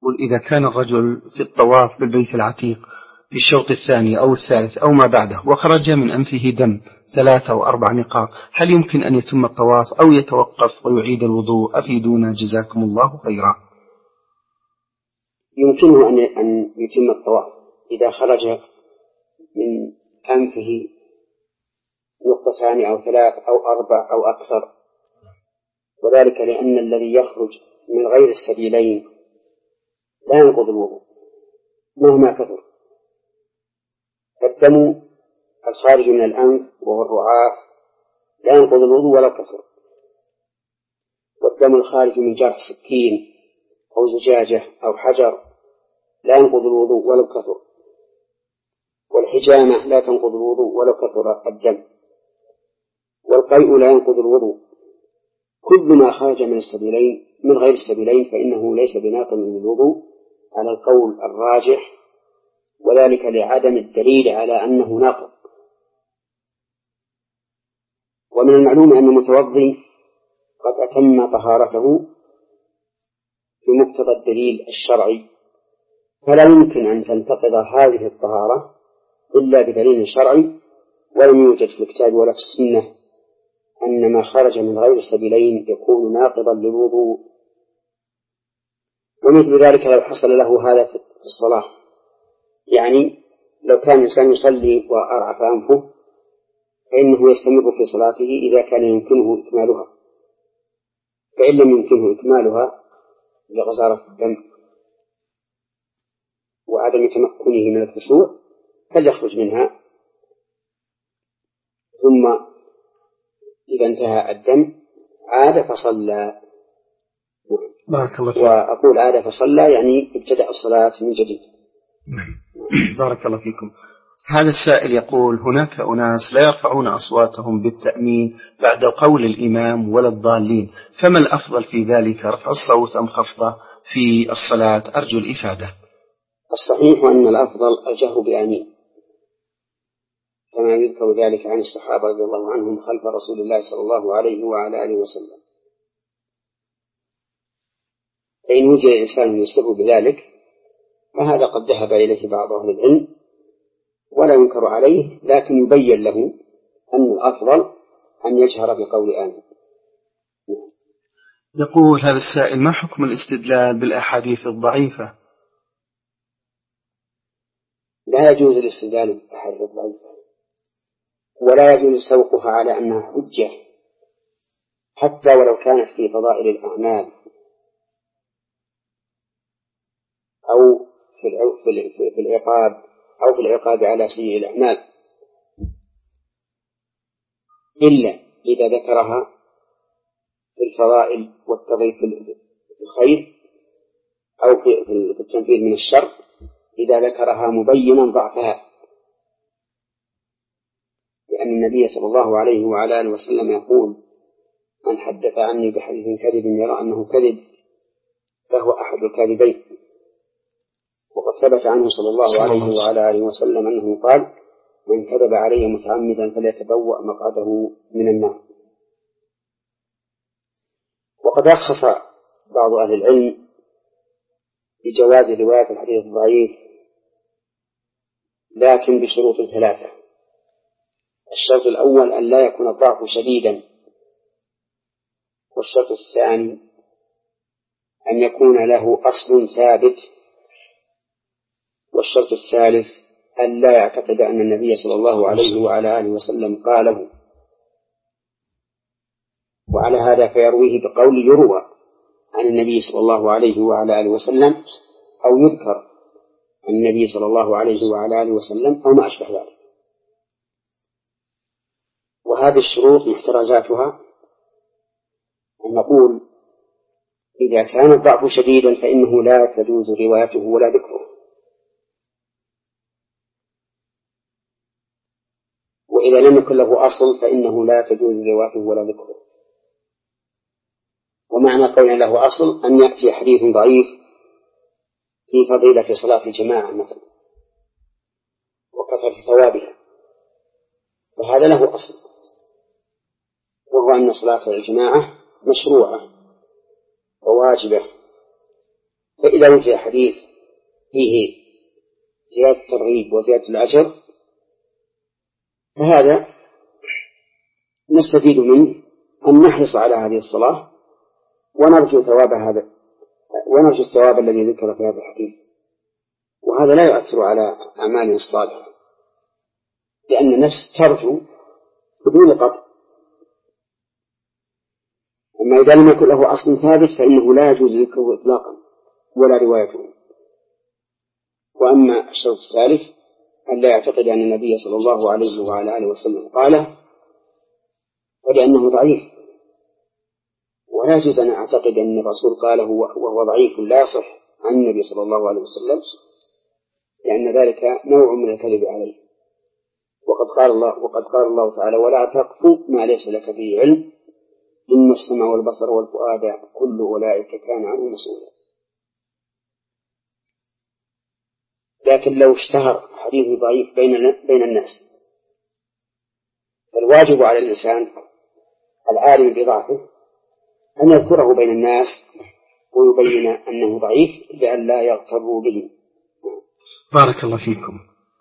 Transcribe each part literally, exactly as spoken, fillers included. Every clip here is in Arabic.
يقول إذا كان الرجل في الطواف بالبيت العتيق في الشوط الثاني أو الثالث أو ما بعده وخرج من أنفه دم ثلاثة أو أربع نقاط، هل يمكن أن يتم الطواف أو يتوقف ويعيد الوضوء؟ أفيدونا جزاكم الله خيرا. يمكنه أن يتم الطواف إذا خرج من أنفه نقطتان أو ثلاث أو أربع أو أكثر، وذلك لأن الذي يخرج من غير السبيلين لا ينقض الوضوء مهما كثر. الدم الخارج من الأنف وهو الرعاف لا ينقض الوضوء ولو كثر، والدم الخارج من جرح سكين أو زجاجة أو حجر لا ينقض الوضوء ولو كثر، والحجامة لا تنقض الوضوء ولو كثر الدم، والقيء لا ينقض الوضوء. كل ما خرج من السبيلين من غير السبيلين فإنه ليس بناقض من الوضوء على القول الراجح، وذلك لعدم الدليل على أنه ناقض. ومن المعلوم أن المتوضي قد أتم طهارته بمقتضى الدليل الشرعي، فلا يمكن أن تنتقض هذه الطهارة إلا بدليل شرعي، ولم يوجد في الكتاب ولا في السنة أن ما خرج من غير السبيلين يكون ناقضا للوضوء. ومثل ذلك لو حصل له هذا في الصلاة، يعني لو كان الإنسان يصلي وأرعف أنفه فإنه يستمر في صلاته إذا كان يمكنه إكمالها، فإن لم يمكنه إكمالها لغزارة الدم وعدم تمكنه من الخشوع فليخرج منها، ثم إذا انتهى الدم عاد فصلى. بارك الله فيك. وأقول عاد فصلى يعني ابتدأ الصلاة من جديد. بارك الله فيكم. هذا السائل يقول هناك أناس لا يرفعون أصواتهم بالتأمين بعد قول الإمام ولا الضالين، فما الأفضل في ذلك، رفع الصوت أم خفضه في الصلاة؟ أرجو الإفادة. الصحيح أن الأفضل الجهر بآمين، كما يذكر ذلك عن الصحابة رضي الله عنهم خلف رسول الله صلى الله عليه وعلى آله وسلم. فإن وجد إنسان يسر بذلك فهذا قد ذهب إليه بعض أهل العلم ولا ينكر عليه، لكن يبين له أن الأفضل أن يجهر بقول آمين. يقول هذا السائل ما حكم الاستدلال بالأحاديث الضعيفة؟ لا يجوز الاستدلال بالأحاديث الضعيفة، ولا يجوز سوقها على أنها حجة حتى ولو كانت في فضائل الأعمال أو في العقاب أو في العقاب على سيء الأعمال، إلا إذا ذكرها في الفضائل والتضييق في الخير أو في التنفير من الشر، إذا ذكرها مبينا ضعفها، لأن النبي صلى الله عليه وعلى آله وسلم يقول من حدث عني بحديث كذب يرى أنه كذب فهو أحد الكاذبين. وقد ثبت عنه صلى الله عليه وعلى آله وسلم أنه قال من كذب علي متعمدا فليتبوأ مقعده من النار. وقد رخص بعض أهل العلم بجواز رواية الحديث الضعيف، لكن بشروط ثلاثة. الشرط الأول أن لا يكون الضعف شديدا، والشرط الثاني أن يكون له أصل ثابت، والشرط الثالث أن لا يعتقد أن النبي صلى الله عليه وعلى آله وسلم قاله، وعلى هذا فيرويه بقول يروى عن النبي صلى الله عليه وعلى آله وسلم أو يذكر عن النبي صلى الله عليه وعلى آله وسلم أو ما أشبه ذلك. وهذه الشروط محترزاتها أن نقول إذا كان الضعف شديدا فإنه لا تجوز روايته ولا ذكره، وإذا لم يكن له أصل فإنه لا تجوز روايته ولا ذكره. ومعنى قول له أصل أن يأتي حديث ضعيف في فضيلة صلاة الجماعة مثلا وكثرة ثوابها، وهذا له أصل، وهو أن صلاة الجماعة مشروعة وواجبة فإذا وجد حديث فيه زيادة الترغيب وزيادة الأجر فهذا نستفيد منه أن نحرص على هذه الصلاة ونرجو ثواب هذا ونرجو الثواب الذي ذكر في هذا الحديث، وهذا لا يؤثر على أعمالنا الصالحة، لأن النفس ترجو بدون قطع. أما إذا لم يكن له أصل ثابت فإنه لا يجوز ذكره إطلاقا ولا روايته. وأما الشرط الثالث أن لا يعتقد أن النبي صلى الله عليه وعلى آله وسلم قاله، فلأنه ضعيف، ولا يجوز أن أعتقد أن الرسول قاله وهو ضعيف لا يصح عن النبي صلى الله عليه وسلم، لأن ذلك نوع من الكذب عليه. وقد قال الله وقد قال الله تعالى: ولا تقف ما ليس لك فيه علم إن السمع والبصر والفؤاد كل أولئك كان عنه مسؤولا. لكن لو اشتهر حديث ضعيف بين بين الناس فالواجب على الإنسان العالم بضعفه أن يذكره بين الناس ويبين أنه ضعيف لئلا يغتروا به. بارك الله فيكم.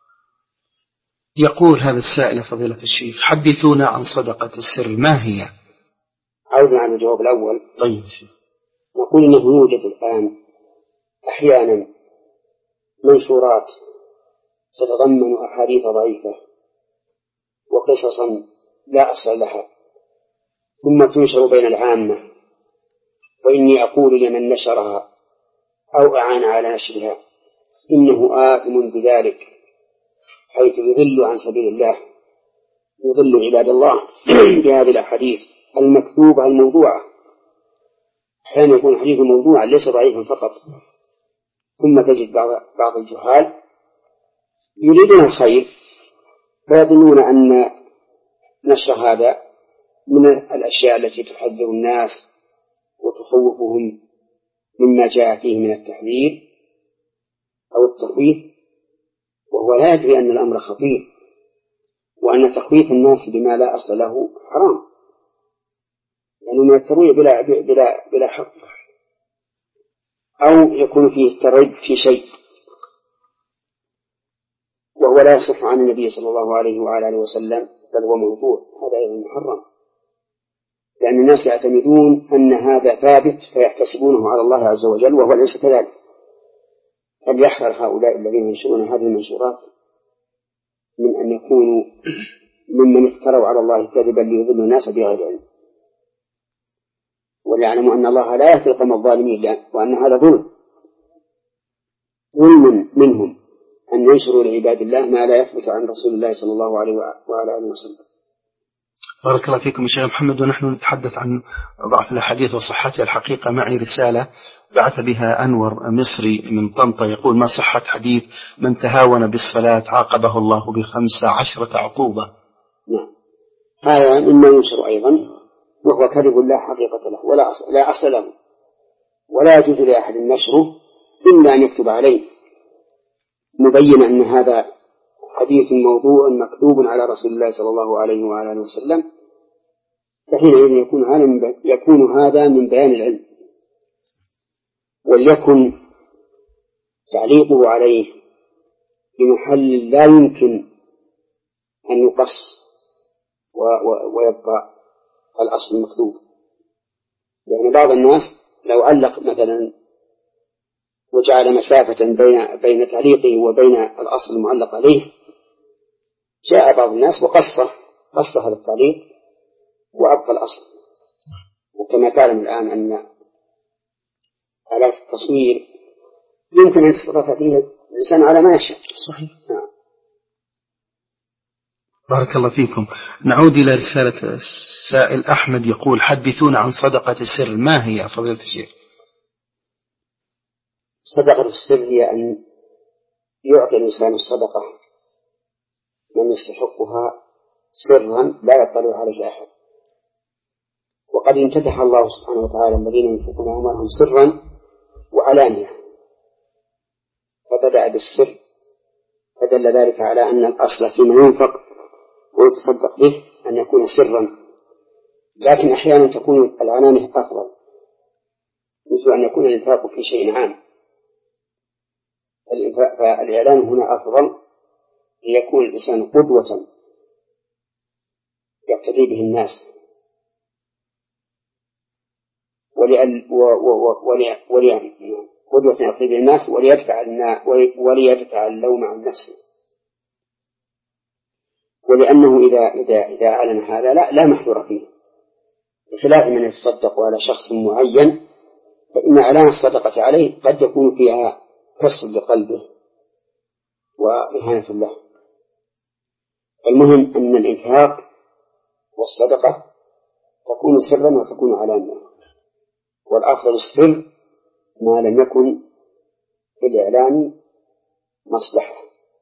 يقول هذا السائل: فضيلة الشيخ، حدثونا عن صدقة السر، ما هي؟ عودنا على الجواب الأول. طيب. نقول إنه يوجد الآن أحيانا منشورات تتضمن أحاديث ضعيفة وقصصا لا أصل لها، ثم تنشر بين العامة، وإني أقول لمن نشرها أو أعان على نشرها إنه آثم بذلك، حيث يضل عن سبيل الله، يضل عباد الله بهذه الأحاديث المكتوبة الموضوعة. أحيانا يكون الحديث موضوعا ليس ضعيفا فقط، ثم تجد بعض بعض الجهال يريدون الخير فيظنون أن نشر هذا من الأشياء التي تحذر الناس وتخوفهم مما جاء فيه من التحذير أو التخويف، وهو لا يدري أن الأمر خطير، وأن تخويف الناس بما لا أصل له حرام، لأنه من الترويع بلا, بلا, بلا حق، أو يكون فيه الترغيب في شيء وهو لا يصح عن النبي صلى الله عليه وعلى آله وسلم، بل هو موضوع، هذا أيضا محرم، لأن الناس يعتمدون أن هذا ثابت فيحتسبونه على الله عز وجل، وهو ليس كذلك. فليحذر هؤلاء الذين ينشرون هذه المنشورات من أن يكونوا ممن افتروا على الله كذبا ليضلوا الناس بغير علم، وليعلموا أن الله لا يهدي القوم الظالمين، وأن هذا ظلم ظلم منهم أن ينشروا لعباد الله ما لا يثبت عن رسول الله صلى الله عليه وعلى آله وسلم. بارك الله فيكم يا شيخ محمد. ونحن نتحدث عن ضعف الحديث وصحتها. الحقيقة معي رسالة بعث بها أنور مصري من طنطا، يقول: ما صحة حديث من تهاون بالصلاة عاقبه الله بخمس عشرة عقوبة؟ نعم، هذا مما ينشر أيضا، وهو كذب لا حقيقة له ولا أصل, لا أصل له، ولا يجوز لأحد نشره إلا أن يكتب عليه مبين أن هذا حديث موضوع مكذوب على رسول الله صلى الله عليه وعلى آله وسلم، فحينئذ يكون هذا من يكون هذا من بيان العلم، وليكن تعليقه عليه بمحل لا يمكن أن يقص ويبقى الأصل المكتوب، لأن بعض الناس لو علق مثلا وجعل مسافة بين بين تعليقه وبين الأصل المعلق عليه، جاء بعض الناس وقصه قص هذا التعليق وأبقى الأصل. وكما تعلم الآن أن آلات التصوير يمكن أن تصرف فيها الإنسان على ما يشاء. صحيح. نعم. بارك الله فيكم. نعود إلى رسالة السائل أحمد، يقول: حدثونا عن صدقة السر، ما هي فضيلة الشيخ؟ صدقة السر هي أن يعطي الإنسان الصدقة من يستحقها سرا لا يطلع عليه أحد، وقد امتدح الله سبحانه وتعالى الذين ينفقون أموالهم سرا وعلانية، فبدأ بالسر، فدل ذلك على أن الأصل فيما ينفق ويتصدق به أن يكون سرا، لكن أحيانا تكون العلانية أفضل، مثل أن يكون الإنفاق في شيء عام فالإعلان هنا أفضل ليكون الإنسان قدوة يقتدي به الناس، قدوة يقتدي به الناس وليدفع وليدفع اللوم عن نفسه. ولأنه إذا إذا إذا أعلن هذا لا لا محذور فيه، بخلاف من يتصدق على شخص معين فإن إعلان الصدقة عليه قد يكون فيها كسر لقلبه وإهانة له. المهم أن الإنفاق والصدقة تكون سرا وتكون علانية، والأفضل السر ما لم يكن في الإعلان مصلحة.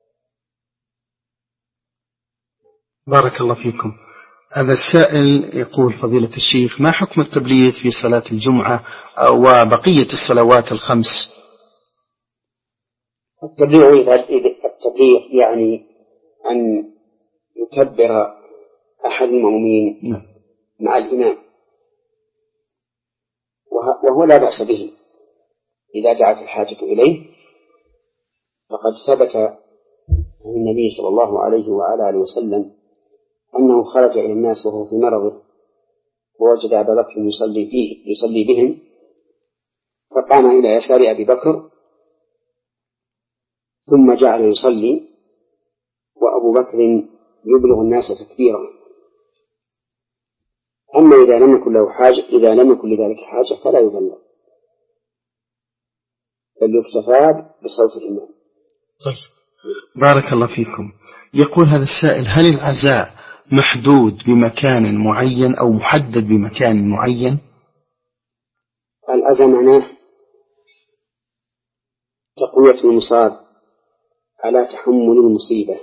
بارك الله فيكم. هذا السائل يقول: فضيلة الشيخ، ما حكم التبليغ في صلاة الجمعة وبقية الصلوات الخمس؟ التبليغ التبليغ يعني أن يكبر أحد المؤمنين مع الإمام، وهو لا بأس به إذا دعت الحاجة إليه، فقد ثبت عن النبي صلى الله عليه وعلى آله وسلم أنه خرج إلى الناس وهو في مرضه ووجد أبا بكر يصلي فيه يصلي بهم، فقام إلى يسار أبي بكر ثم جعل يصلي وأبو بكر يبلغ الناس تكبيرا. أما إذا لم يكن له حاجة إذا لم يكن لذلك حاجة فلا يبلغ، بل يكتفى بصوت الإمام. طيب، بارك الله فيكم. يقول هذا السائل: هل العزاء محدود بمكان معين أو محدد بمكان معين؟ العزاء معناه تقوية المصاب على تحمل المصيبة،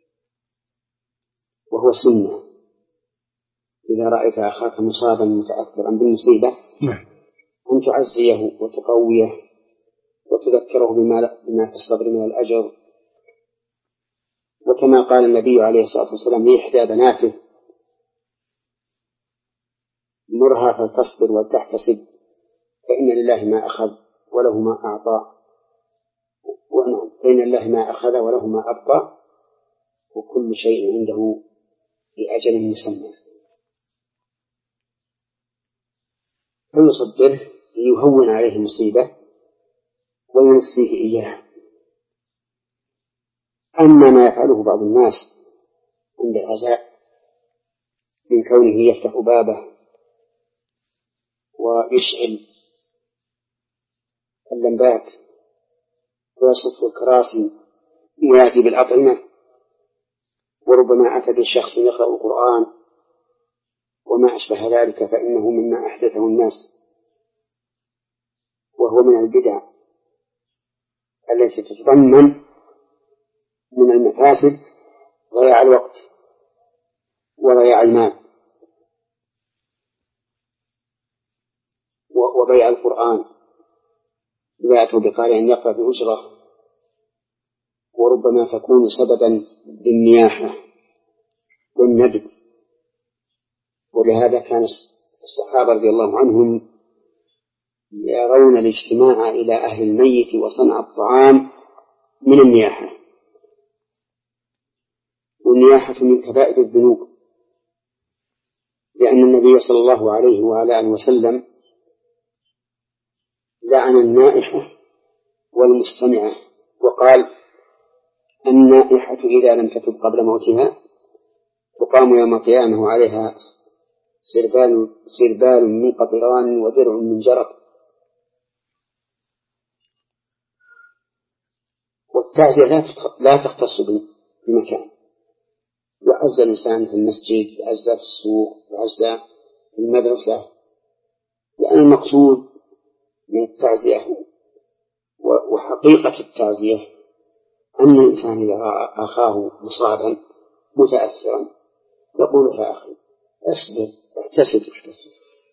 وهو سنة. إذا رأيت أخاك مصابا متأثرا بالمصيبة أن تعزيه وتقويه وتذكره بما في الصبر من الأجر. وكما قال النبي عليه الصلاة والسلام لإحدى بناته: مرها فلتصبر ولتحتسب، فإن لله ما أخذ وله ما أعطى، فإن الله ما أخذ وله ما أبقى، وكل شيء عنده بأجل مسمى. فليصبره ليهون عليه المصيبة وينسيه إياها. أما ما يفعله بعض الناس عند العزاء من كونه يفتح بابه ويشعل اللمبات ويصف الكراسي ويأتي بالأطعمة، وربما أتى بالشخص يقرأ القرآن وما أشبه ذلك، فإنه مما أحدثه الناس، وهو من البدع التي تتضمن من المفاسد ضياع الوقت وضياع المال وبيع القرآن إذا أتوا بقارئ يقرأ بأجرة، وربما تكون سببا بالنياحة والندب. ولهذا كان الصحابة رضي الله عنهم يرون الاجتماع إلى أهل الميت وصنع الطعام من النياحة، والنياحة من كبائر الذنوب، لأن النبي صلى الله عليه وعلى آله وسلم لعن النائحة والمستمعة، وقال: النائحة إذا لم تتب قبل موتها تقام يوم القيامة وعليها سربال, سربال من قطران ودرع من جرب. والتعزية لا تختص بمكان، يعزى الإنسان في المسجد، يعزى في السوق، يعزى في المدرسة، لأن المقصود من التعزية وحقيقة التعزية أن الإنسان إذا رأى أخاه مصابا متأثرا يقول: يا أخي اصبر، احتسب احتسب،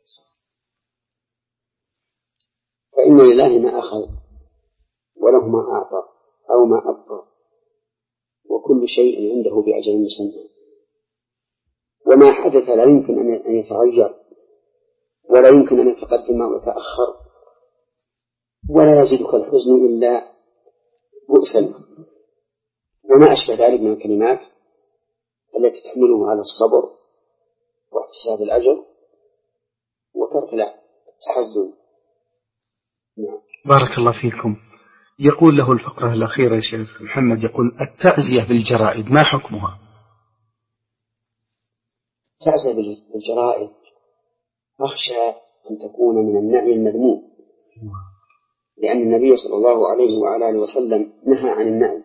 فإن لله ما أخذ وله ما أعطى أو ما أبقى، وكل شيء عنده بأجل مسمى. وما حدث لا يمكن أن يتغير ولا يمكن أن يتقدم أو يتأخر، ولا يزيدك الحزن إلا مؤسل وما أشبه ذلك من الكلمات التي تحمله على الصبر واحتساب الأجر وترك التحزن. نعم. بارك الله فيكم. يقول له الفقرة الأخيرة يا شيخ محمد، يقول التعزية بالجرائد ما حكمها؟ التعزية بالجرائد أخشى أن تكون من النعي المذموم، لأن النبي صلى الله عليه وعلى آله وسلم نهى عن النعي،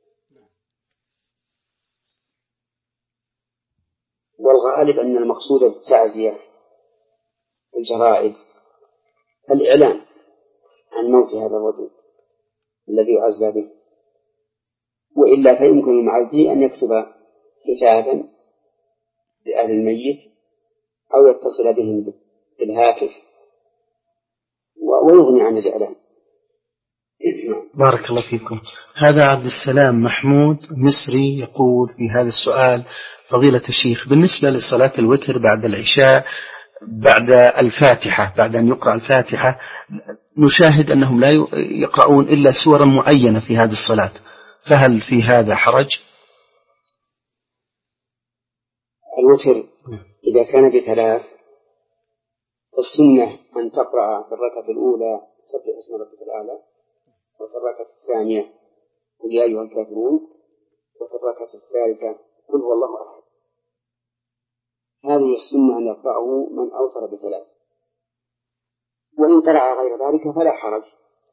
والغالب أن المقصود بالتعزية بالجرائد الإعلان عن موت هذا الرجل الذي يعزى به، وإلا فيمكن المعزي أن يكتب كتابا لأهل الميت أو يتصل بهم بالهاتف ويغني عن الإعلان. بارك الله فيكم. هذا عبد السلام محمود مصري يقول في هذا السؤال: فضيلة الشيخ، بالنسبة لصلاة الوتر بعد العشاء بعد الفاتحة، بعد أن يقرأ الفاتحة، نشاهد أنهم لا يقرؤون إلا سورا معينة في هذه الصلاة، فهل في هذا حرج؟ الوتر إذا كان بثلاث السنة أن تقرأ في الركعة الأولى سبح اسم ربك الأعلى، وفي الركعة الثانية قل يا أيها الكافرون، وفي الركعة الثالثة قل هو الله أحد. هذه السنة أن يقرأه من أوصل بثلاث، وإن قرأ غير ذلك فلا حرج،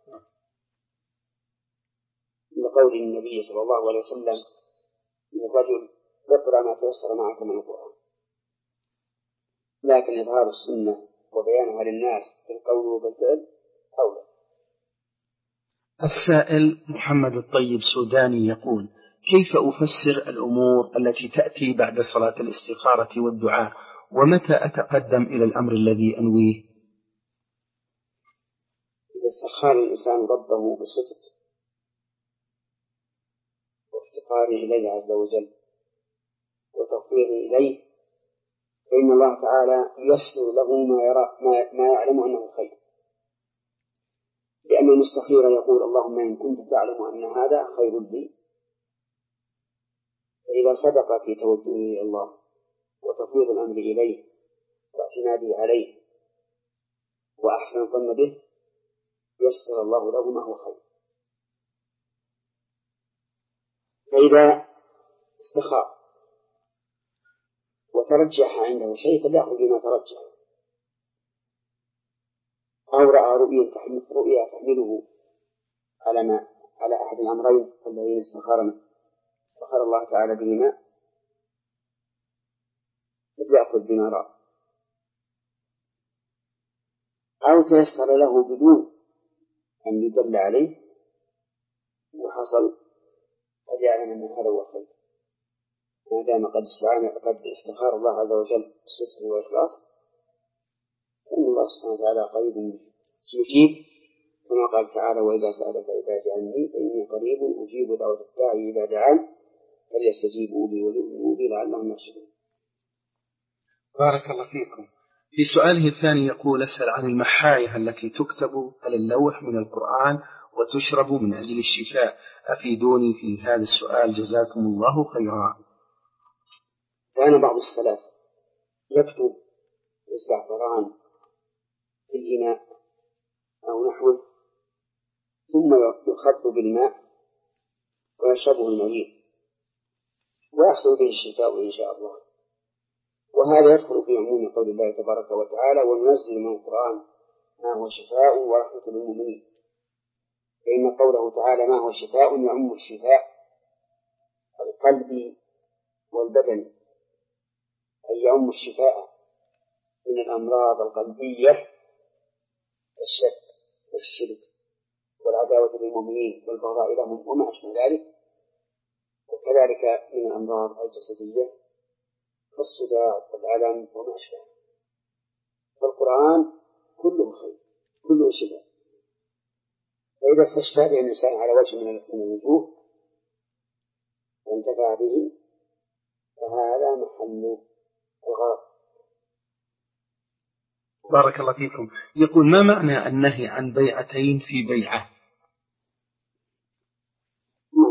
لقول النبي صلى الله عليه وسلم للرجل اقرأ ما تيسر معك من القرآن. لكن إظهار السنة وبيانها للناس بالقول وبالفعل أولى. السائل محمد الطيب سوداني يقول: كيف أفسر الأمور التي تأتي بعد صلاة الاستخارة والدعاء، ومتى أتقدم إلى الأمر الذي أنويه؟ إذا استخار الإنسان ربه بصدق وافتقاره إليه عز وجل وتوفيقه إليه، فإن الله تعالى ييسر له ما يرى ما, ما يعلم أنه خير، لأن المستخير يقول اللهم إن كنت تعلم أن هذا خير لي. فإذا صدق في توجهه إلى الله وتفويض الأمر إليه واعتماده عليه وأحسن الظن به، يسر الله له ما هو خير. فإذا استخار وترجح عنده شيء فليأخذ بما ترجح، أو رأى رؤيا تحمل رؤيا تحمله على ما على أحد الأمرين الذين استخار استخار الله تعالى بهما، فليأخذ بما رأى، أو تيسر له بدون أن يدل عليه وحصل، قد يعلم أن هذا هو الخير، ما دام قد قد استخار الله عز وجل بصدق وإخلاص، فإن الله سبحانه وتعالى قريب يجيب، كما قال تعالى: وإذا سألك عبادي عني فإني قريب أجيب دعوة الداعي إذا دعان فليستجيبوا لي وليؤمنوا بي لعلهم يرشدون. بارك الله فيكم. في سؤاله الثاني يقول: أسأل عن المحاية التي تكتب على اللوح من القرآن وتشرب من أجل الشفاء، أفيدوني في هذا السؤال جزاكم الله خيرا. كان بعض السلف يكتب الزعفران في الإناء أو نحوه ثم يخض بالماء ويشربه المريض ويحصل به الشفاء إن شاء الله. وهذا يدخل في عموم قول الله تبارك وتعالى: وننزل من القرآن ما هو شفاء ورحمة للمؤمنين، فإن قوله تعالى ما هو شفاء يعم الشفاء القلب والبدن، أي يعم الشفاء من الأمراض القلبية كالشك والشرك والعداوة للمؤمنين والبغضاء لهم وما أشبه ذلك، وكذلك من الأمراض الجسدية كالصداع والألم وما أشبه. فالقرآن كله خير كله شفاء، فإذا استشفى به الإنسان على وجه من الوجوه وانتفع به فهذا محل الغرض. بارك الله فيكم. يقول: ما معنى النهي عن بيعتين في بيعة؟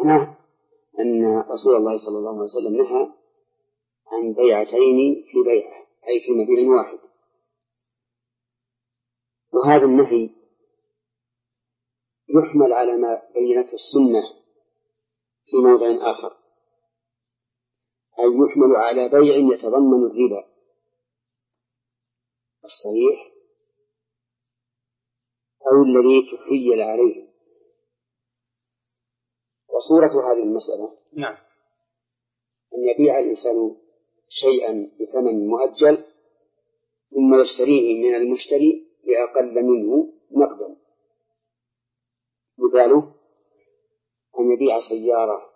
معناه أن رسول الله صلى الله عليه وسلم نهى عن بيعتين في بيعة، أي في مبيع واحد. وهذا النهي يحمل على ما بينته السنة في موضع آخر، أي يحمل على بيع يتضمن الربا الصريح أو الذي تحيل عليه. وصورة هذه المسألة نعم أن يبيع الإنسان شيئا بثمن مؤجل ثم يشتريه من المشتري بأقل منه نقدا. مثاله أن يبيع سيارة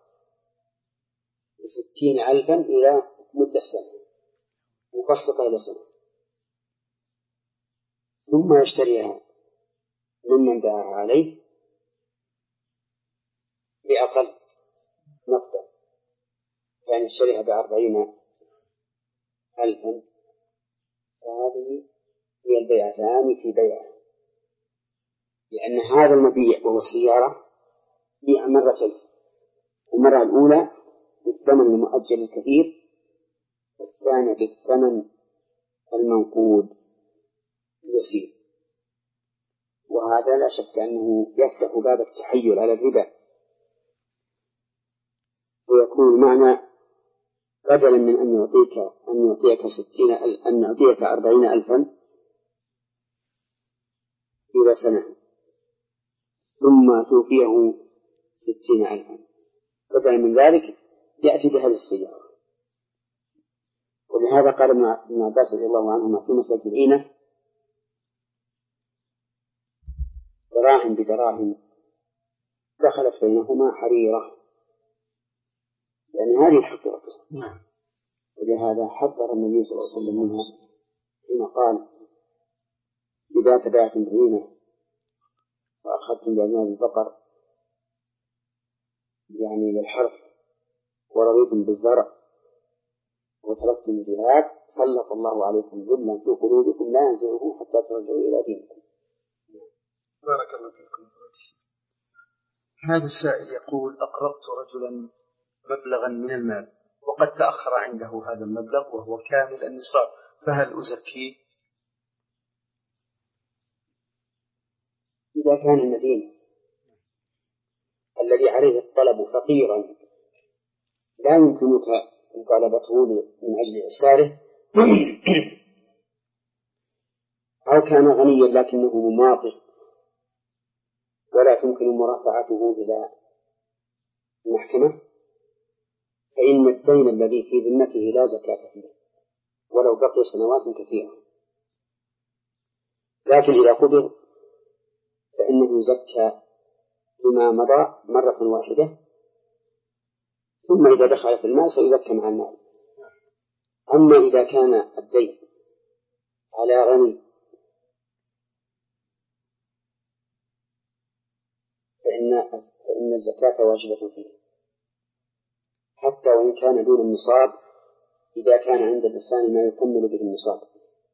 بستين ألفا إلى مدة سنة مقسطة إلى سنة، ثم يشتريها ممن باعها عليه بأقل نقدا، يعني يشتريها بأربعين ألفا، فهذه هي البيعتان في بيعة، لأن هذا المبيع وهو السيارة بيع مرتين، المرة الأولى بالثمن المؤجل الكثير، والثانية بالثمن المنقود اليسير. وهذا لا شك أنه يفتح باب التحيل على الربا، ويكون المعنى بدلا من أن يعطيك أن يعطيك ستين أن يعطيك أربعين ألفا إلى سنة ثم توفيه ستين ألفا، بدلا من ذلك يأتي بهذه السيارة. ولهذا قال ابن عباس رضي الله عنهما في مسألة العينة: دراهم بدراهم دخلت بينهما حريرة، يعني هذه حقيقة. ولهذا حذر النبي صلى الله عليه وسلم منها حين قال: إذا تبعتم بعينة وأخذتم بأذناب البقر يعني للحرث ورضيتم بالزرع وتركتم الجهاد سلط الله عليكم ذلا في قلوبكم لا ينزعه حتى ترجعوا إلى دينكم. بارك الله فيكم. هذا السائل يقول: أقرضت رجلا مبلغا من المال وقد تأخر عنده هذا المبلغ وهو كامل النصاب، فهل أزكيه؟ إذا كان المدين الذي عليه الطلب فقيرا لا يمكنك مطالبته من أجل إحساره، أو كان غنيا لكنه مماطل ولا تمكن مرافعته إلى المحكمة، فإن الدين الذي في ذمته لا زكاة فيه ولو بقي سنوات كثيرة. لكن إذا قبض فإنه يزكى بما مضى مرة واحدة، ثم إذا دخل في المال سيزكى مع المال. أما إذا كان الدين على غني فإن فإن الزكاة واجبة فيه حتى وإن كان دون النصاب، إذا كان عند الإنسان ما يكمل به النصاب.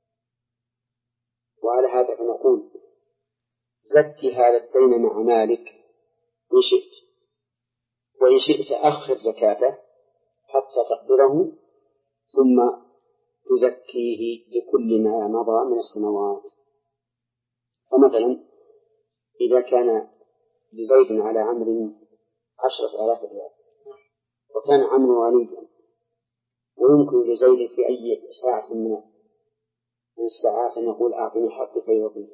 وعلى هذا فنقول: زكي هذا الدين مع مالك إن شئت، وإن شئت أخر زكاته حتى تقدره ثم تزكيه لكل ما مضى من السنوات. فمثلا إذا كان لزيد على عمرو عشرة آلاف ريال وكان عمرو غنيا ويمكن لزيد في أي ساعة من الساعات أن يقول: أعطني حقي فيعطيه،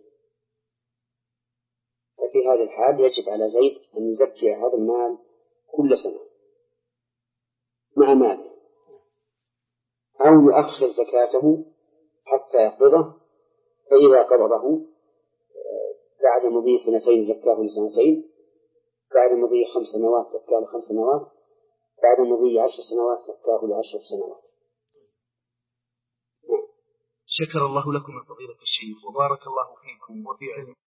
ففي هذه الحال يجب على زيد أن يزكي هذا المال كل سنة مع ماله، أو يؤخر زكاته حتى يقبضه، فإذا قبضه بعد مضي سنتين زكاه لسنتين، بعد مضي خمس سنوات زكاه لخمس سنوات، بعد مضي عشر سنوات زكاه لعشر سنوات. شكر الله لكم فضيلة الشيخ وبارك الله فيكم وفي علم